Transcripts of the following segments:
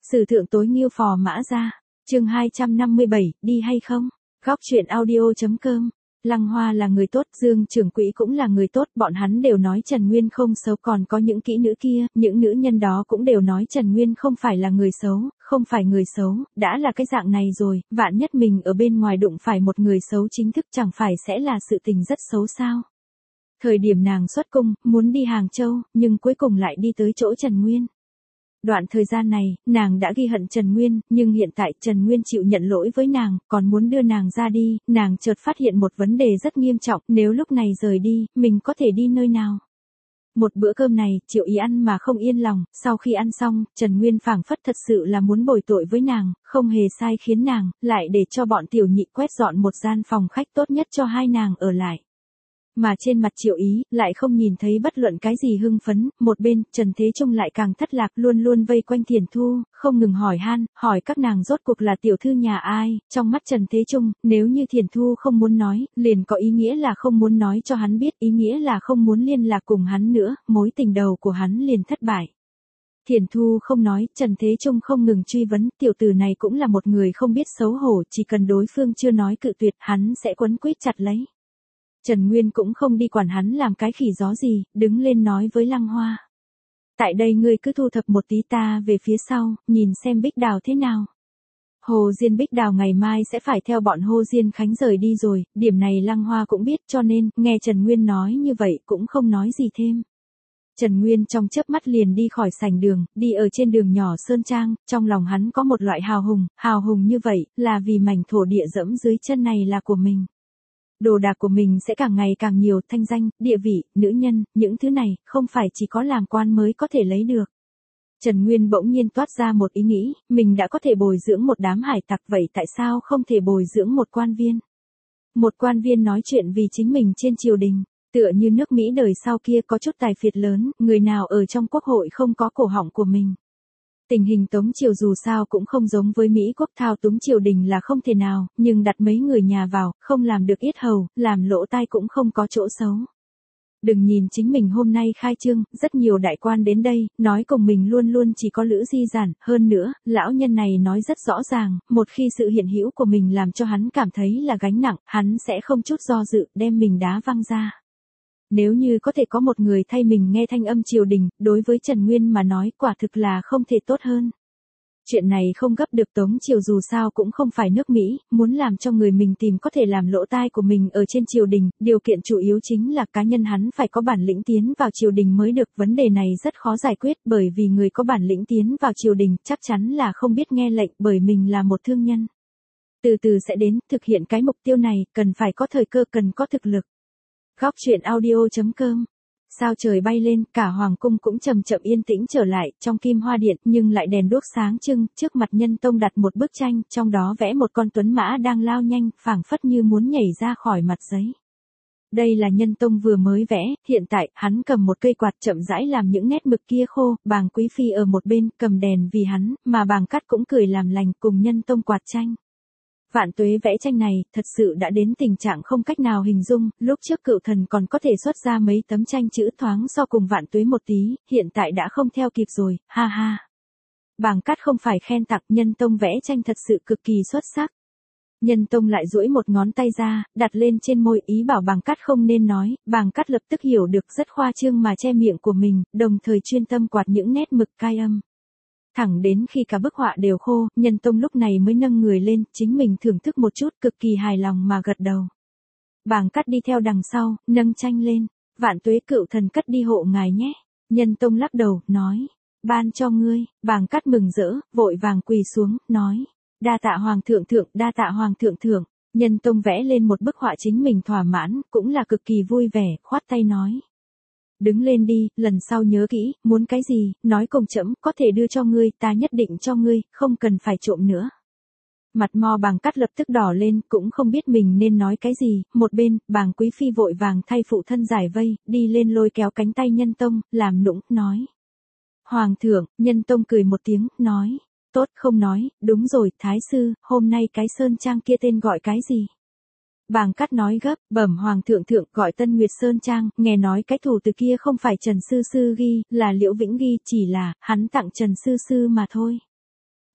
Sử thượng tối nghiêu phò mã ra. Chương 257, đi hay không? Góc truyện audio.com. Lăng Hoa là người tốt, Dương Trưởng Quỹ cũng là người tốt, bọn hắn đều nói Trần Nguyên không xấu, còn có những kỹ nữ kia, những nữ nhân đó cũng đều nói Trần Nguyên không phải là người xấu, không phải người xấu, đã là cái dạng này rồi, vạn nhất mình ở bên ngoài đụng phải một người xấu chính thức chẳng phải sẽ là sự tình rất xấu sao? Thời điểm nàng xuất cung, muốn đi Hàng Châu, nhưng cuối cùng lại đi tới chỗ Trần Nguyên. Đoạn thời gian này, nàng đã ghi hận Trần Nguyên, nhưng hiện tại Trần Nguyên chịu nhận lỗi với nàng, còn muốn đưa nàng ra đi, nàng chợt phát hiện một vấn đề rất nghiêm trọng, nếu lúc này rời đi, mình có thể đi nơi nào? Một bữa cơm này, Triệu Ý ăn mà không yên lòng, sau khi ăn xong, Trần Nguyên phảng phất thật sự là muốn bồi tội với nàng, không hề sai khiến nàng, lại để cho bọn tiểu nhị quét dọn một gian phòng khách tốt nhất cho hai nàng ở lại. Mà trên mặt Triệu Ý, lại không nhìn thấy bất luận cái gì hưng phấn, một bên, Trần Thế Trung lại càng thất lạc, luôn luôn vây quanh Thiền Thu, không ngừng hỏi han, hỏi các nàng rốt cuộc là tiểu thư nhà ai, trong mắt Trần Thế Trung, nếu như Thiền Thu không muốn nói, liền có ý nghĩa là không muốn nói cho hắn biết, ý nghĩa là không muốn liên lạc cùng hắn nữa, mối tình đầu của hắn liền thất bại. Thiền Thu không nói, Trần Thế Trung không ngừng truy vấn, tiểu tử này cũng là một người không biết xấu hổ, chỉ cần đối phương chưa nói cự tuyệt, hắn sẽ quấn quýt chặt lấy. Trần Nguyên cũng không đi quản hắn làm cái khỉ gió gì, đứng lên nói với Lăng Hoa. Tại đây ngươi cứ thu thập một tí, ta về phía sau, nhìn xem Bích Đào thế nào. Hồ Diên Bích Đào ngày mai sẽ phải theo bọn Hồ Diên Khánh rời đi rồi, điểm này Lăng Hoa cũng biết, cho nên, nghe Trần Nguyên nói như vậy cũng không nói gì thêm. Trần Nguyên trong chớp mắt liền đi khỏi sảnh đường, đi ở trên đường nhỏ Sơn Trang, trong lòng hắn có một loại hào hùng như vậy, là vì mảnh thổ địa dẫm dưới chân này là của mình. Đồ đạc của mình sẽ càng ngày càng nhiều, thanh danh, địa vị, nữ nhân, những thứ này, không phải chỉ có làm quan mới có thể lấy được. Trần Nguyên bỗng nhiên toát ra một ý nghĩ, mình đã có thể bồi dưỡng một đám hải tặc, vậy tại sao không thể bồi dưỡng một quan viên? Một quan viên nói chuyện vì chính mình trên triều đình, tựa như nước Mỹ đời sau kia có chút tài phiệt lớn, người nào ở trong quốc hội không có cổ họng của mình. Tình hình Tống triều dù sao cũng không giống với Mỹ quốc, thao túng triều đình là không thể nào, nhưng đặt mấy người nhà vào, không làm được yết hầu, làm lỗ tai cũng không có chỗ xấu. Đừng nhìn chính mình hôm nay khai trương, rất nhiều đại quan đến đây, nói cùng mình luôn luôn chỉ có Lữ Di Giản, hơn nữa, lão nhân này nói rất rõ ràng, một khi sự hiện hữu của mình làm cho hắn cảm thấy là gánh nặng, hắn sẽ không chút do dự, đem mình đá văng ra. Nếu như có thể có một người thay mình nghe thanh âm triều đình, đối với Trần Nguyên mà nói quả thực là không thể tốt hơn. Chuyện này không gấp được, Tống triều dù sao cũng không phải nước Mỹ, muốn làm cho người mình tìm có thể làm lỗ tai của mình ở trên triều đình, điều kiện chủ yếu chính là cá nhân hắn phải có bản lĩnh tiến vào triều đình mới được. Vấn đề này rất khó giải quyết, bởi vì người có bản lĩnh tiến vào triều đình chắc chắn là không biết nghe lệnh, bởi mình là một thương nhân. Từ từ sẽ đến, thực hiện cái mục tiêu này, cần phải có thời cơ, cần có thực lực. Góc truyện audio.com. Sao trời bay lên, cả hoàng cung cũng chậm chậm yên tĩnh trở lại, trong Kim Hoa Điện, nhưng lại đèn đuốc sáng trưng, trước mặt Nhân Tông đặt một bức tranh, trong đó vẽ một con tuấn mã đang lao nhanh, phảng phất như muốn nhảy ra khỏi mặt giấy. Đây là Nhân Tông vừa mới vẽ, hiện tại, hắn cầm một cây quạt chậm rãi làm những nét mực kia khô, Bàng Quý Phi ở một bên, cầm đèn vì hắn, mà Bàng Cát cũng cười làm lành cùng Nhân Tông quạt tranh. Vạn Tuế vẽ tranh này, thật sự đã đến tình trạng không cách nào hình dung, lúc trước Cựu Thần còn có thể xuất ra mấy tấm tranh chữ thoáng so cùng Vạn Tuế một tí, hiện tại đã không theo kịp rồi, ha ha. Bàng Cát không phải khen tặng, Nhân Tông vẽ tranh thật sự cực kỳ xuất sắc. Nhân Tông lại duỗi một ngón tay ra, đặt lên trên môi, ý bảo Bàng Cát không nên nói, Bàng Cát lập tức hiểu được, rất khoa trương mà che miệng của mình, đồng thời chuyên tâm quạt những nét mực cai âm. Thẳng đến khi cả bức họa đều khô, Nhân Tông lúc này mới nâng người lên, chính mình thưởng thức một chút, cực kỳ hài lòng mà gật đầu. Bàng Cát đi theo đằng sau, nâng tranh lên, Vạn Tuế Cựu Thần cất đi hộ ngài nhé. Nhân Tông lắc đầu, nói, ban cho ngươi. Bàng Cát mừng rỡ, vội vàng quỳ xuống, nói, đa tạ hoàng thượng thượng, đa tạ hoàng thượng thượng. Nhân Tông vẽ lên một bức họa chính mình thỏa mãn, cũng là cực kỳ vui vẻ, khoát tay nói. Đứng lên đi, lần sau nhớ kỹ, muốn cái gì, nói cùng trẫm, có thể đưa cho ngươi, ta nhất định cho ngươi, không cần phải trộm nữa. Mặt mo Bàng Cát lập tức đỏ lên, cũng không biết mình nên nói cái gì, một bên, Bàng Quý Phi vội vàng thay phụ thân giải vây, đi lên lôi kéo cánh tay Nhân Tông, làm nũng, nói. Hoàng thượng, Nhân Tông cười một tiếng, nói, tốt không nói, đúng rồi, Thái sư, hôm nay cái Sơn Trang kia tên gọi cái gì? Bàng Cát nói gấp, bẩm hoàng thượng thượng, gọi Tân Nguyệt Sơn Trang, nghe nói cái thủ từ kia không phải Trần Sư Sư ghi, là Liễu Vĩnh ghi, chỉ là, hắn tặng Trần Sư Sư mà thôi.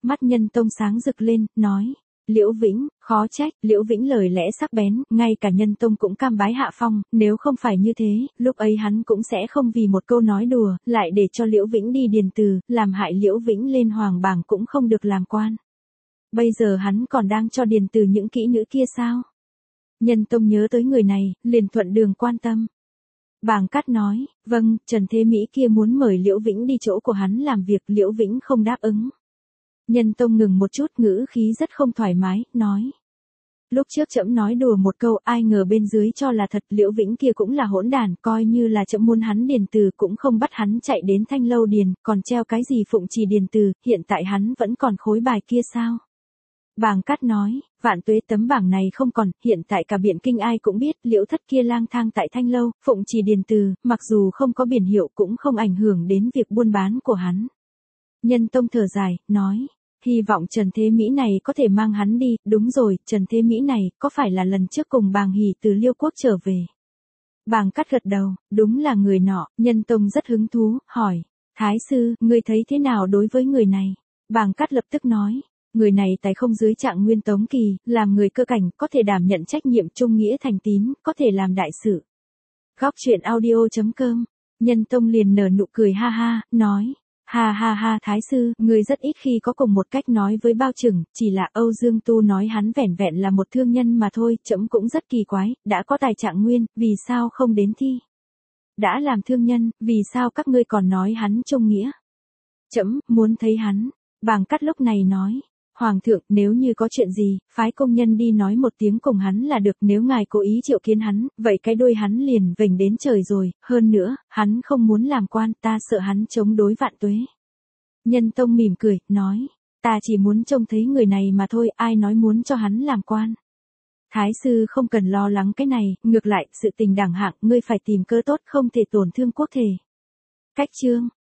Mắt Nhân Tông sáng rực lên, nói. Liễu Vĩnh, khó trách, Liễu Vĩnh lời lẽ sắc bén, ngay cả Nhân Tông cũng cam bái hạ phong, nếu không phải như thế, lúc ấy hắn cũng sẽ không vì một câu nói đùa, lại để cho Liễu Vĩnh đi điền từ, làm hại Liễu Vĩnh lên hoàng bảng cũng không được làm quan. Bây giờ hắn còn đang cho điền từ những kỹ nữ kia sao? Nhân Tông nhớ tới người này, liền thuận đường quan tâm. Bàng Cát nói, vâng, Trần Thế Mỹ kia muốn mời Liễu Vĩnh đi chỗ của hắn làm việc, Liễu Vĩnh không đáp ứng. Nhân Tông ngừng một chút, ngữ khí rất không thoải mái, nói. Lúc trước trẫm nói đùa một câu, ai ngờ bên dưới cho là thật, Liễu Vĩnh kia cũng là hỗn đản, coi như là trẫm muốn hắn điền từ cũng không bắt hắn chạy đến Thanh Lâu điền, còn treo cái gì phụng trì điền từ, hiện tại hắn vẫn còn khối bài kia sao? Bàng Cát nói, vạn tuế tấm bảng này không còn, hiện tại cả Biện Kinh ai cũng biết, Liễu Thất kia lang thang tại Thanh Lâu, phụng trì điền từ, mặc dù không có biển hiệu cũng không ảnh hưởng đến việc buôn bán của hắn. Nhân Tông thở dài, nói. Hy vọng Trần Thế Mỹ này có thể mang hắn đi, đúng rồi, Trần Thế Mỹ này, có phải là lần trước cùng Bàng Hỷ từ Liêu Quốc trở về? Bàng Cát gật đầu, đúng là người nọ, Nhân Tông rất hứng thú, hỏi, Thái sư, ngươi thấy thế nào đối với người này? Bàng Cát lập tức nói, người này tài không dưới Trạng Nguyên Tống Kỳ, làm người cơ cảnh, có thể đảm nhận trách nhiệm trung nghĩa thành tín, có thể làm đại sự. Góc truyện audio.com, Nhân Tông liền nở nụ cười ha ha, nói. Ha ha ha Thái sư, người rất ít khi có cùng một cách nói với Bao Trừng, chỉ là Âu Dương Tu nói hắn vẻn vẹn là một thương nhân mà thôi, trẫm cũng rất kỳ quái, đã có tài Trạng Nguyên, vì sao không đến thi? Đã làm thương nhân, vì sao các ngươi còn nói hắn trung nghĩa? Trẫm muốn thấy hắn. Bàng Cát lúc này nói, Hoàng thượng, nếu như có chuyện gì, phái công nhân đi nói một tiếng cùng hắn là được, nếu ngài cố ý triệu kiến hắn, vậy cái đuôi hắn liền vểnh đến trời rồi, hơn nữa, hắn không muốn làm quan, ta sợ hắn chống đối vạn tuế. Nhân Tông mỉm cười, nói, ta chỉ muốn trông thấy người này mà thôi, ai nói muốn cho hắn làm quan. Thái sư không cần lo lắng cái này, ngược lại, sự tình đẳng hạng, ngươi phải tìm cơ tốt, không thể tổn thương quốc thể. Cách chương